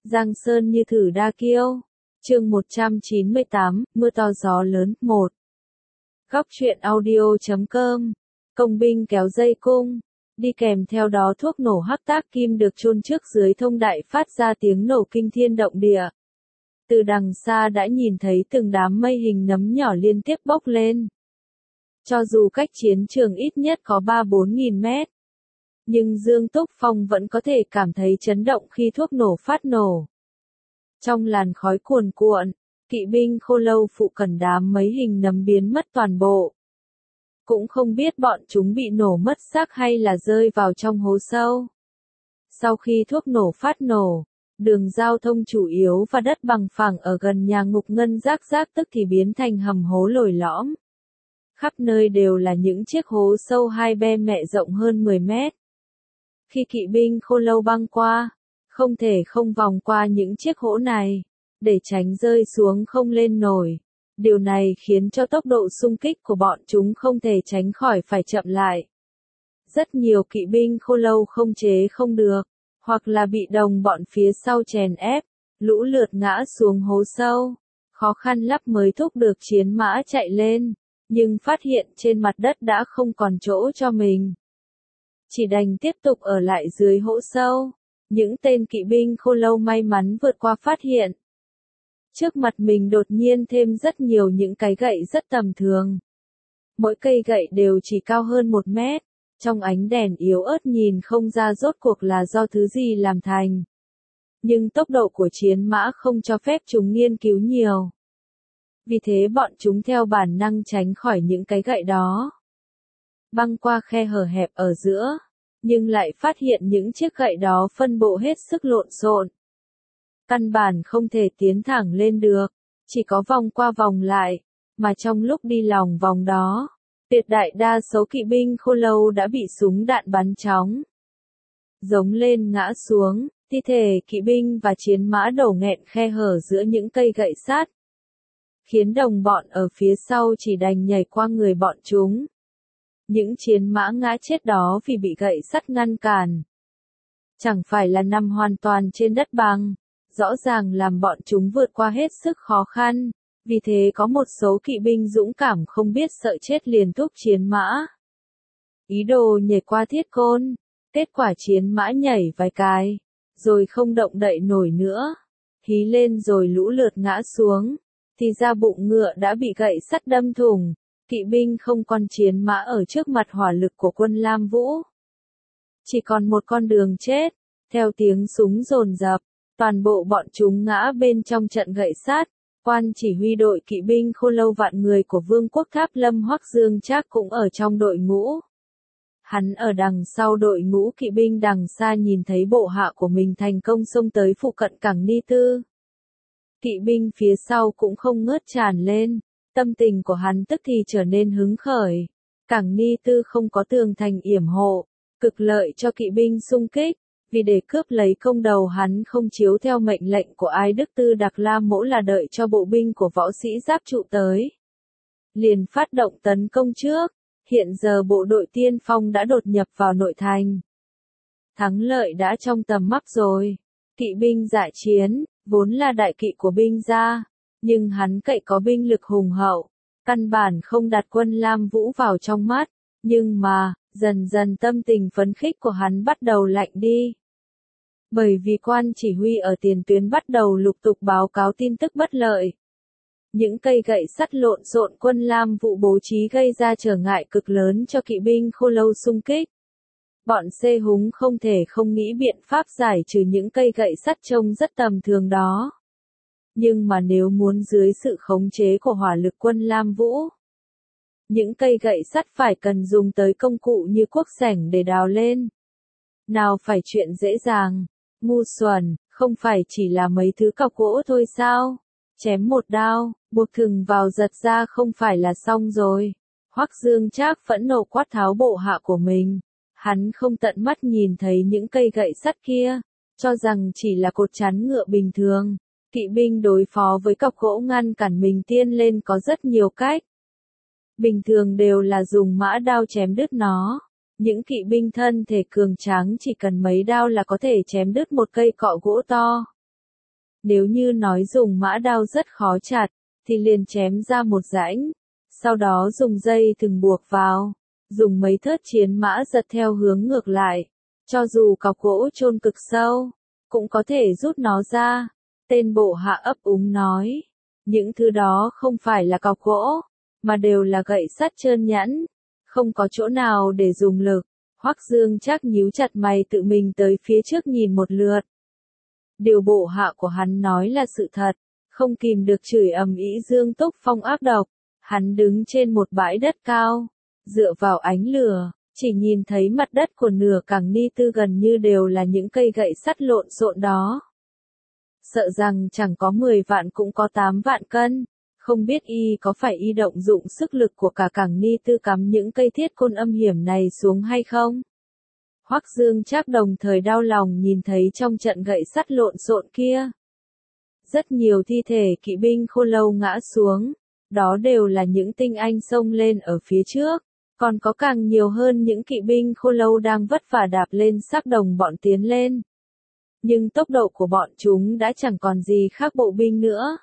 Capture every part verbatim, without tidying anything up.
Giang sơn như thử đa kiêu. Chương một trăm chín mươi tám, mưa to gió lớn, một. Góc truyện audio chấm com. Công binh kéo dây cung. Đi kèm theo đó thuốc nổ hắc tác kim được chôn trước dưới thông đại phát ra tiếng nổ kinh thiên động địa. Từ đằng xa đã nhìn thấy từng đám mây hình nấm nhỏ liên tiếp bốc lên. Cho dù cách chiến trường ít nhất có ba bốn nghìn mét. Nhưng Dương Túc Phong vẫn có thể cảm thấy chấn động khi thuốc nổ phát nổ. Trong làn khói cuồn cuộn, kỵ binh Khô Lâu phụ cận đám mấy hình nấm biến mất toàn bộ. Cũng không biết bọn chúng bị nổ mất xác hay là rơi vào trong hố sâu. Sau khi thuốc nổ phát nổ, đường giao thông chủ yếu và đất bằng phẳng ở gần nhà ngục ngân rác rác tức thì biến thành hầm hố lồi lõm. Khắp nơi đều là những chiếc hố sâu hai be mẹ rộng hơn mười mét. Khi kỵ binh Khô Lâu băng qua, không thể không vòng qua những chiếc hố này, để tránh rơi xuống không lên nổi. Điều này khiến cho tốc độ xung kích của bọn chúng không thể tránh khỏi phải chậm lại. Rất nhiều kỵ binh Khô Lâu không chế không được, hoặc là bị đồng bọn phía sau chèn ép, lũ lượt ngã xuống hố sâu. Khó khăn lắm mới thúc được chiến mã chạy lên, nhưng phát hiện trên mặt đất đã không còn chỗ cho mình. Chỉ đành tiếp tục ở lại dưới hố sâu. Những tên kỵ binh Khô Lâu may mắn vượt qua phát hiện. Trước mặt mình đột nhiên thêm rất nhiều những cái gậy rất tầm thường. Mỗi cây gậy đều chỉ cao hơn một mét, trong ánh đèn yếu ớt nhìn không ra rốt cuộc là do thứ gì làm thành. Nhưng tốc độ của chiến mã không cho phép chúng nghiên cứu nhiều. Vì thế bọn chúng theo bản năng tránh khỏi những cái gậy đó. Băng qua khe hở hẹp ở giữa, nhưng lại phát hiện những chiếc gậy đó phân bộ hết sức lộn xộn. Căn bản không thể tiến thẳng lên được, chỉ có vòng qua vòng lại, mà trong lúc đi lòng vòng đó, tuyệt đại đa số kỵ binh Khô Lâu đã bị súng đạn bắn tróng. Giống lên ngã xuống, thi thể kỵ binh và chiến mã đổ nghẹn khe hở giữa những cây gậy sắt, khiến đồng bọn ở phía sau chỉ đành nhảy qua người bọn chúng. Những chiến mã ngã chết đó vì bị gậy sắt ngăn cản. Chẳng phải là nằm hoàn toàn trên đất bằng, rõ ràng làm bọn chúng vượt qua hết sức khó khăn, vì thế có một số kỵ binh dũng cảm không biết sợ chết liền thúc chiến mã. Ý đồ nhảy qua thiết côn, kết quả chiến mã nhảy vài cái, rồi không động đậy nổi nữa, hí lên rồi lũ lượt ngã xuống, thì ra bụng ngựa đã bị gậy sắt đâm thủng. Kỵ binh không còn chiến mã ở trước mặt hỏa lực của quân Lam Vũ. Chỉ còn một con đường chết, theo tiếng súng dồn dập, toàn bộ bọn chúng ngã bên trong trận gậy sắt. Quan chỉ huy đội kỵ binh Khô Lâu vạn người của Vương quốc Tháp Lâm Hoắc Dương Trác cũng ở trong đội ngũ. Hắn ở đằng sau đội ngũ kỵ binh đằng xa nhìn thấy bộ hạ của mình thành công xông tới phụ cận cảng Ni Tư. Kỵ binh phía sau cũng không ngớt tràn lên. Tâm tình của hắn tức thì trở nên hứng khởi. Cảng Ni Tư không có tường thành yểm hộ, cực lợi cho kỵ binh xung kích, vì để cướp lấy công đầu hắn không chiếu theo mệnh lệnh của Ai Đức Tư Đặc La Mỗ là đợi cho bộ binh của võ sĩ giáp trụ tới. Liền phát động tấn công trước, hiện giờ bộ đội tiên phong đã đột nhập vào nội thành. Thắng lợi đã trong tầm mắt rồi. Kỵ binh dã chiến, vốn là đại kỵ của binh gia. Nhưng hắn cậy có binh lực hùng hậu, căn bản không đặt quân Lam Vũ vào trong mắt, nhưng mà, dần dần tâm tình phấn khích của hắn bắt đầu lạnh đi. Bởi vì quan chỉ huy ở tiền tuyến bắt đầu lục tục báo cáo tin tức bất lợi. Những cây gậy sắt lộn xộn quân Lam Vũ bố trí gây ra trở ngại cực lớn cho kỵ binh Khô Lâu xung kích. Bọn Xê Húng không thể không nghĩ biện pháp giải trừ những cây gậy sắt trông rất tầm thường đó. Nhưng mà nếu muốn dưới sự khống chế của hỏa lực quân Lam Vũ, những cây gậy sắt phải cần dùng tới công cụ như cuốc sẻng để đào lên. Nào phải chuyện dễ dàng, ngu xuẩn, không phải chỉ là mấy thứ cọc gỗ thôi sao? Chém một đao, buộc thừng vào giật ra không phải là xong rồi. Hoắc Dương Trác phẫn nộ quát tháo bộ hạ của mình. Hắn không tận mắt nhìn thấy những cây gậy sắt kia, cho rằng chỉ là cột chắn ngựa bình thường. Kỵ binh đối phó với cọc gỗ ngăn cản mình tiên lên có rất nhiều cách. Bình thường đều là dùng mã đao chém đứt nó. Những kỵ binh thân thể cường tráng chỉ cần mấy đao là có thể chém đứt một cây cọ gỗ to. Nếu như nói dùng mã đao rất khó chặt, thì liền chém ra một rãnh, sau đó dùng dây thừng buộc vào, dùng mấy thớt chiến mã giật theo hướng ngược lại, cho dù cọc gỗ chôn cực sâu, cũng có thể rút nó ra. Tên bộ hạ ấp úng nói, những thứ đó không phải là cọc gỗ, mà đều là gậy sắt trơn nhẵn, không có chỗ nào để dùng lực. Hoắc Dương Trác nhíu chặt mày tự mình tới phía trước nhìn một lượt. Điều bộ hạ của hắn nói là sự thật, không kìm được chửi ầm ĩ Dương Túc Phong ác độc. Hắn đứng trên một bãi đất cao, dựa vào ánh lửa, chỉ nhìn thấy mặt đất của nửa Cảng Ni Tư gần như đều là những cây gậy sắt lộn xộn đó. Sợ rằng chẳng có mười vạn cũng có tám vạn cân, không biết y có phải y động dụng sức lực của cả Cảng Ni Tư cắm những cây thiết côn âm hiểm này xuống hay không? Hoắc Dương Trác đồng thời đau lòng nhìn thấy trong trận gậy sắt lộn xộn kia. Rất nhiều thi thể kỵ binh Khô Lâu ngã xuống, đó đều là những tinh anh xông lên ở phía trước, còn có càng nhiều hơn những kỵ binh Khô Lâu đang vất vả đạp lên xác đồng bọn tiến lên. Nhưng tốc độ của bọn chúng đã chẳng còn gì khác bộ binh nữa.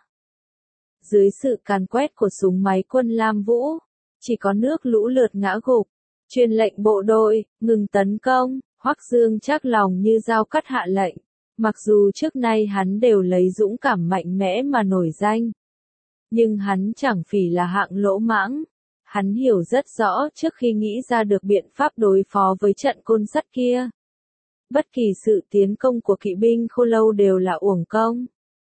Dưới sự càn quét của súng máy quân Lam Vũ, chỉ có nước lũ lượt ngã gục. Truyền lệnh bộ đội, ngừng tấn công. Hoắc Dương Trác lòng như dao cắt hạ lệnh. Mặc dù trước nay hắn đều lấy dũng cảm mạnh mẽ mà nổi danh, nhưng hắn chẳng phỉ là hạng lỗ mãng. Hắn hiểu rất rõ trước khi nghĩ ra được biện pháp đối phó với trận côn sắt kia, bất kỳ sự tiến công của kỵ binh Khô Lâu đều là uổng công.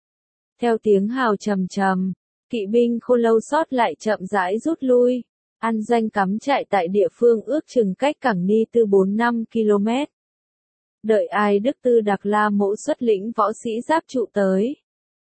Theo tiếng hào trầm trầm, kỵ binh Khô Lâu sót lại chậm rãi rút lui, ăn danh cắm trại tại địa phương ước chừng cách Cảng Ni Tư bốn năm ki lô mét. Đợi Ai Đức Tư Đặc La Mỗ xuất lĩnh võ sĩ giáp trụ tới.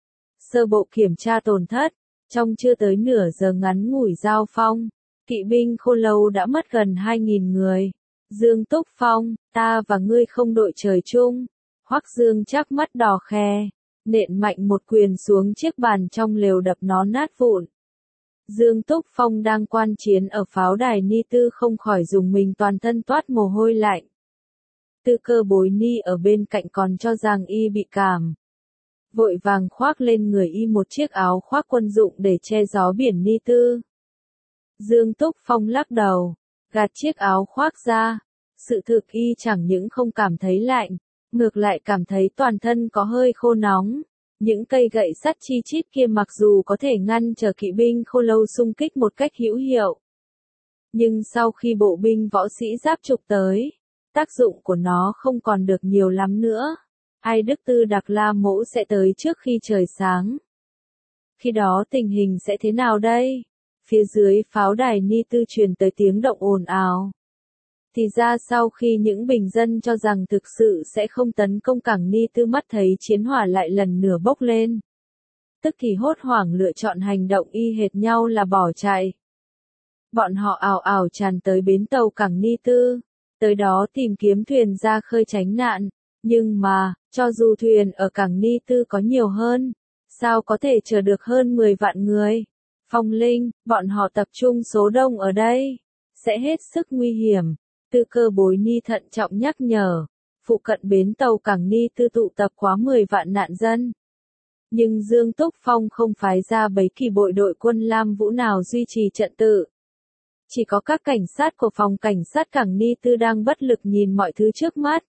Sơ bộ kiểm tra tổn thất, trong chưa tới nửa giờ ngắn ngủi giao phong, kỵ binh Khô Lâu đã mất gần hai nghìn người. Dương Túc Phong, ta và ngươi không đội trời chung. Hoắc Dương Trác mắt đỏ khè, nện mạnh một quyền xuống chiếc bàn trong lều đập nó nát vụn. Dương Túc Phong đang quan chiến ở pháo đài Ni Tư không khỏi dùng mình toàn thân toát mồ hôi lạnh. Tư Cơ Bối Ni ở bên cạnh còn cho rằng y bị cảm, vội vàng khoác lên người y một chiếc áo khoác quân dụng để che gió biển Ni Tư. Dương Túc Phong lắc đầu, gạt chiếc áo khoác ra. Sự thực y chẳng những không cảm thấy lạnh, ngược lại cảm thấy toàn thân có hơi khô nóng. Những cây gậy sắt chi chít kia mặc dù có thể ngăn trở kỵ binh Khô Lâu xung kích một cách hữu hiệu, nhưng sau khi bộ binh võ sĩ giáp trục tới, tác dụng của nó không còn được nhiều lắm nữa. Ai Đức Tư Đặc La Mỗ sẽ tới trước khi trời sáng. Khi đó tình hình sẽ thế nào đây? Phía dưới pháo đài Ni Tư truyền tới tiếng động ồn ào. Thì ra sau khi những bình dân cho rằng thực sự sẽ không tấn công Cảng Ni Tư mắt thấy chiến hỏa lại lần nữa bốc lên, tức thì hốt hoảng lựa chọn hành động y hệt nhau là bỏ chạy. Bọn họ ào ào tràn tới bến tàu Cảng Ni Tư, tới đó tìm kiếm thuyền ra khơi tránh nạn, nhưng mà, cho dù thuyền ở Cảng Ni Tư có nhiều hơn, sao có thể chở được hơn mười vạn người? Phong Linh, bọn họ tập trung số đông ở đây, sẽ hết sức nguy hiểm. Tư Cơ Bối Ni thận trọng nhắc nhở, phụ cận bến tàu Cảng Ni Tư tụ tập quá mười vạn nạn dân. Nhưng Dương Túc Phong không phái ra bấy kỳ bộ đội quân Lam Vũ nào duy trì trật tự. Chỉ có các cảnh sát của phòng cảnh sát Cảng Ni Tư đang bất lực nhìn mọi thứ trước mắt.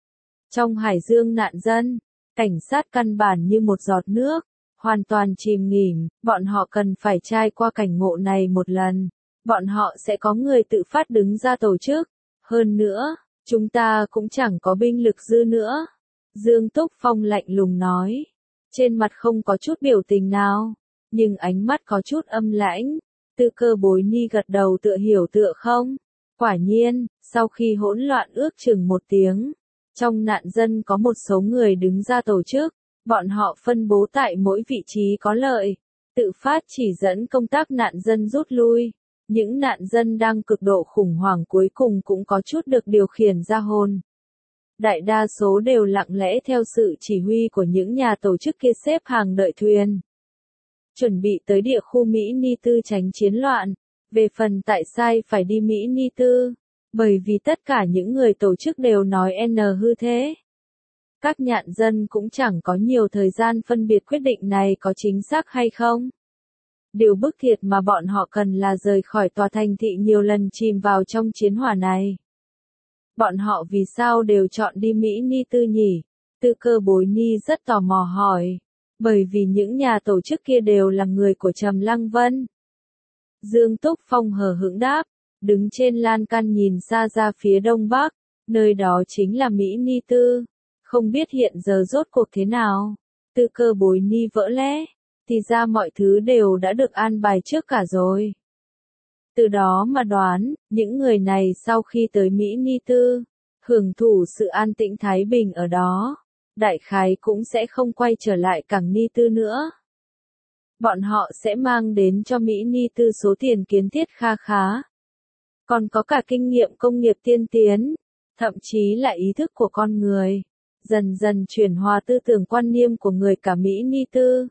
Trong hải dương nạn dân, cảnh sát căn bản như một giọt nước, hoàn toàn chìm nghỉm, bọn họ cần phải trải qua cảnh ngộ này một lần. Bọn họ sẽ có người tự phát đứng ra tổ chức. Hơn nữa, chúng ta cũng chẳng có binh lực dư nữa. Dương Túc Phong lạnh lùng nói. Trên mặt không có chút biểu tình nào, nhưng ánh mắt có chút âm lãnh. Tư Cơ Bối Ni gật đầu tựa hiểu tựa không. Quả nhiên, sau khi hỗn loạn ước chừng một tiếng, trong nạn dân có một số người đứng ra tổ chức. Bọn họ phân bố tại mỗi vị trí có lợi, tự phát chỉ dẫn công tác nạn dân rút lui. Những nạn dân đang cực độ khủng hoảng cuối cùng cũng có chút được điều khiển ra hồn. Đại đa số đều lặng lẽ theo sự chỉ huy của những nhà tổ chức kia xếp hàng đợi thuyền, chuẩn bị tới địa khu Mỹ Ni Tư tránh chiến loạn. Về phần tại sao phải đi Mỹ Ni Tư, bởi vì tất cả những người tổ chức đều nói N hư thế. Các nhạn dân cũng chẳng có nhiều thời gian phân biệt quyết định này có chính xác hay không. Điều bức thiệt mà bọn họ cần là rời khỏi tòa thành thị nhiều lần chìm vào trong chiến hỏa này. Bọn họ vì sao đều chọn đi Mỹ Ni Tư nhỉ? Tư Cơ Bối Ni rất tò mò hỏi. Bởi vì những nhà tổ chức kia đều là người của Trầm Lăng Vân. Dương Túc Phong hờ hững đáp, đứng trên lan can nhìn xa ra phía đông bắc, nơi đó chính là Mỹ Ni Tư. Không biết hiện giờ rốt cuộc thế nào. Tư Cơ Bối Ni vỡ lẽ, thì ra mọi thứ đều đã được an bài trước cả rồi. Từ đó mà đoán, những người này sau khi tới Mỹ Ni Tư, hưởng thụ sự an tĩnh thái bình ở đó, đại khái cũng sẽ không quay trở lại cảng Ni Tư nữa. Bọn họ sẽ mang đến cho Mỹ Ni Tư số tiền kiến thiết kha khá. Còn có cả kinh nghiệm công nghiệp tiên tiến, thậm chí là ý thức của con người, dần dần chuyển hòa tư tưởng quan niệm của người cả Mỹ Ni Tư.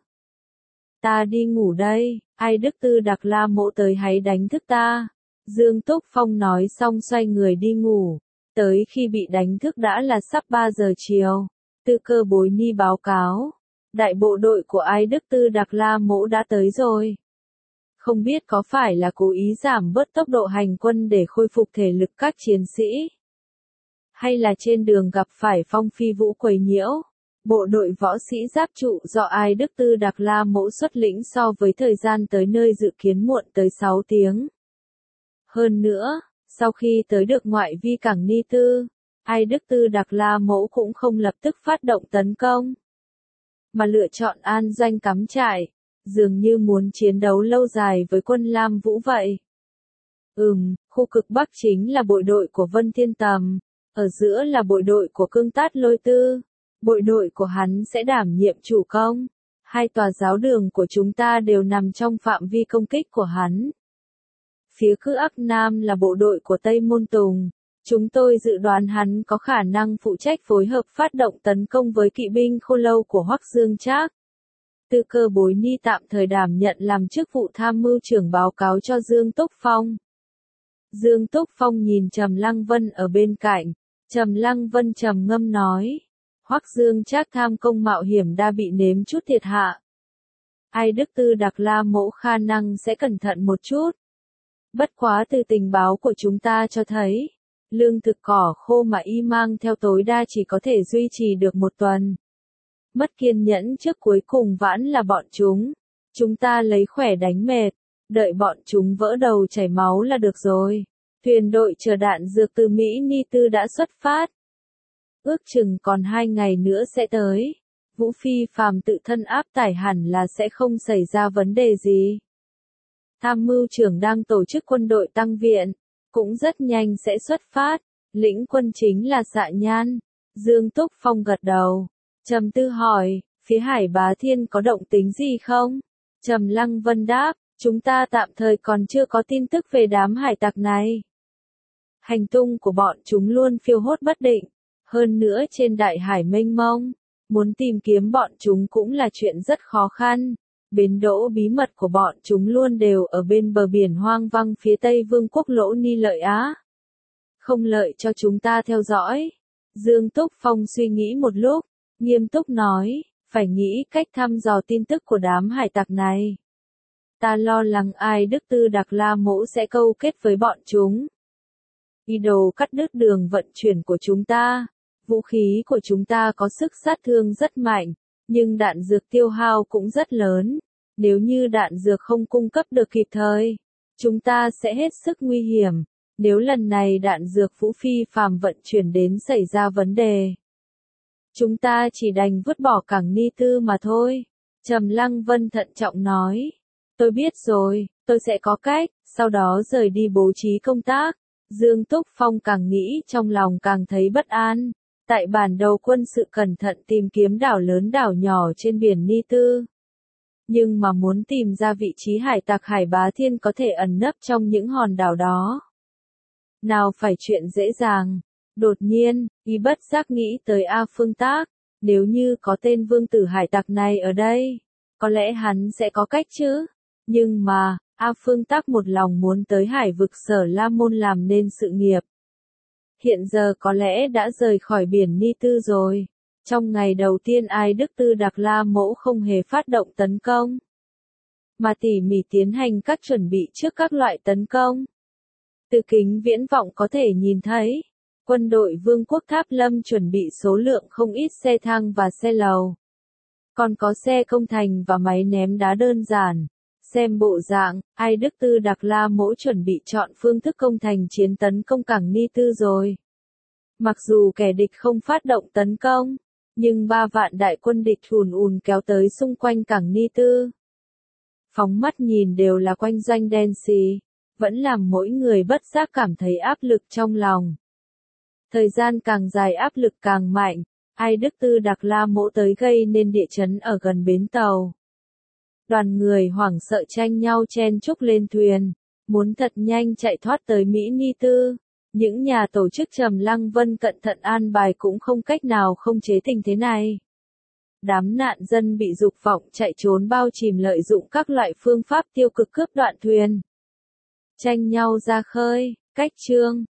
Ta đi ngủ đây, ai Đức Tư Đặc La Mỗ tới hãy đánh thức ta. Dương Túc Phong nói xong xoay người đi ngủ. Tới khi bị đánh thức đã là sắp ba giờ chiều. Tư Cơ Bối Ni báo cáo. Đại bộ đội của ai Đức Tư Đặc La Mỗ đã tới rồi. Không biết có phải là cố ý giảm bớt tốc độ hành quân để khôi phục thể lực các chiến sĩ, hay là trên đường gặp phải phong phi vũ quấy nhiễu. Bộ đội võ sĩ giáp trụ do ai Đức Tư Đặc La Mỗ xuất lĩnh so với thời gian tới nơi dự kiến muộn tới sáu tiếng. Hơn nữa, sau khi tới được ngoại vi cảng Ni Tư, ai Đức Tư Đặc La Mỗ cũng không lập tức phát động tấn công, mà lựa chọn an doanh cắm trại, dường như muốn chiến đấu lâu dài với quân Lam Vũ vậy. Ừm, khu cực Bắc chính là bộ đội của Vân Thiên Tầm, ở giữa là bộ đội của Cương Tát Lôi Tư. Bộ đội của hắn sẽ đảm nhiệm chủ công. Hai tòa giáo đường của chúng ta đều nằm trong phạm vi công kích của hắn. Phía Cư Ác Nam là bộ đội của Tây Môn Tùng. Chúng tôi dự đoán hắn có khả năng phụ trách phối hợp phát động tấn công với kỵ binh Khô Lâu của Hoắc Dương Trác. Tư Cơ Bối Ni tạm thời đảm nhận làm chức vụ tham mưu trưởng báo cáo cho Dương Túc Phong. Dương Túc Phong nhìn Trầm Lăng Vân ở bên cạnh. Trầm Lăng Vân trầm ngâm nói. Hoắc Dương Trác tham công mạo hiểm đã bị nếm chút thiệt hạ. Ai Đức Tư Đặc La Mỗ khả năng sẽ cẩn thận một chút. Bất quá từ tình báo của chúng ta cho thấy, lương thực cỏ khô mà y mang theo tối đa chỉ có thể duy trì được một tuần. Mất kiên nhẫn trước cuối cùng vãn là bọn chúng. Chúng ta lấy khỏe đánh mệt, đợi bọn chúng vỡ đầu chảy máu là được rồi. Thuyền đội chở đạn dược từ Mỹ Ni Tư đã xuất phát. Ước chừng còn hai ngày nữa sẽ tới. Vũ Phi Phàm tự thân áp tải hẳn là sẽ không xảy ra vấn đề gì. Tham mưu trưởng đang tổ chức quân đội tăng viện, cũng rất nhanh sẽ xuất phát. Lĩnh quân chính là Xạ Nhan. Dương Túc Phong gật đầu. Trầm tư hỏi, phía Hải Bá Thiên có động tính gì không? Trầm Lăng Vân đáp, chúng ta tạm thời còn chưa có tin tức về đám hải tặc này. Hành tung của bọn chúng luôn phiêu hốt bất định. Hơn nữa trên đại hải mênh mông, muốn tìm kiếm bọn chúng cũng là chuyện rất khó khăn. Bến đỗ bí mật của bọn chúng luôn đều ở bên bờ biển hoang vắng phía tây vương quốc Lỗ Ni Lợi Á. Không lợi cho chúng ta theo dõi. Dương Túc Phong suy nghĩ một lúc, nghiêm túc nói, phải nghĩ cách thăm dò tin tức của đám hải tặc này. Ta lo lắng ai Đức Tư Đặc La Mỗ sẽ câu kết với bọn chúng. Ý đồ cắt đứt đường vận chuyển của chúng ta. Vũ khí của chúng ta có sức sát thương rất mạnh, nhưng đạn dược tiêu hao cũng rất lớn. Nếu như đạn dược không cung cấp được kịp thời, chúng ta sẽ hết sức nguy hiểm. Nếu lần này đạn dược Vũ Phi Phàm vận chuyển đến xảy ra vấn đề, chúng ta chỉ đành vứt bỏ cảng Ni Tư mà thôi. Trầm Lăng Vân thận trọng nói. Tôi biết rồi, tôi sẽ có cách, sau đó rời đi bố trí công tác. Dương Túc Phong càng nghĩ trong lòng càng thấy bất an. Tại bản đầu quân sự cẩn thận tìm kiếm đảo lớn đảo nhỏ trên biển Ni Tư. Nhưng mà muốn tìm ra vị trí hải tặc Hải Bá Thiên có thể ẩn nấp trong những hòn đảo đó, nào phải chuyện dễ dàng. Đột nhiên, y bất giác nghĩ tới A Phương Tác. Nếu như có tên vương tử hải tặc này ở đây, có lẽ hắn sẽ có cách chứ. Nhưng mà, A Phương Tác một lòng muốn tới hải vực Sở La Môn làm nên sự nghiệp. Hiện giờ có lẽ đã rời khỏi biển Ni Tư rồi. Trong ngày đầu tiên Ai Đức Tư Đặc La Mỗ không hề phát động tấn công, mà tỉ mỉ tiến hành các chuẩn bị trước các loại tấn công. Từ kính viễn vọng có thể nhìn thấy, quân đội Vương quốc Tháp Lâm chuẩn bị số lượng không ít xe thang và xe lầu. Còn có xe công thành và máy ném đá đơn giản. Xem bộ dạng, Ai Đức Tư Đặc La Mỗ chuẩn bị chọn phương thức công thành chiến tấn công cảng Ni Tư rồi. Mặc dù kẻ địch không phát động tấn công, nhưng ba vạn đại quân địch ùn ùn kéo tới xung quanh cảng Ni Tư. Phóng mắt nhìn đều là quanh doanh đen xì, vẫn làm mỗi người bất giác cảm thấy áp lực trong lòng. Thời gian càng dài áp lực càng mạnh, Ai Đức Tư Đặc La Mỗ tới gây nên địa chấn ở gần bến tàu. Đoàn người hoảng sợ tranh nhau chen chúc lên thuyền, muốn thật nhanh chạy thoát tới Mỹ Ni Tư. Những nhà tổ chức Trầm Lăng Vân cẩn thận an bài cũng không cách nào không chế tình thế này. Đám nạn dân bị dục vọng chạy trốn bao chìm lợi dụng các loại phương pháp tiêu cực cướp đoạn thuyền. Tranh nhau ra khơi, cách chương.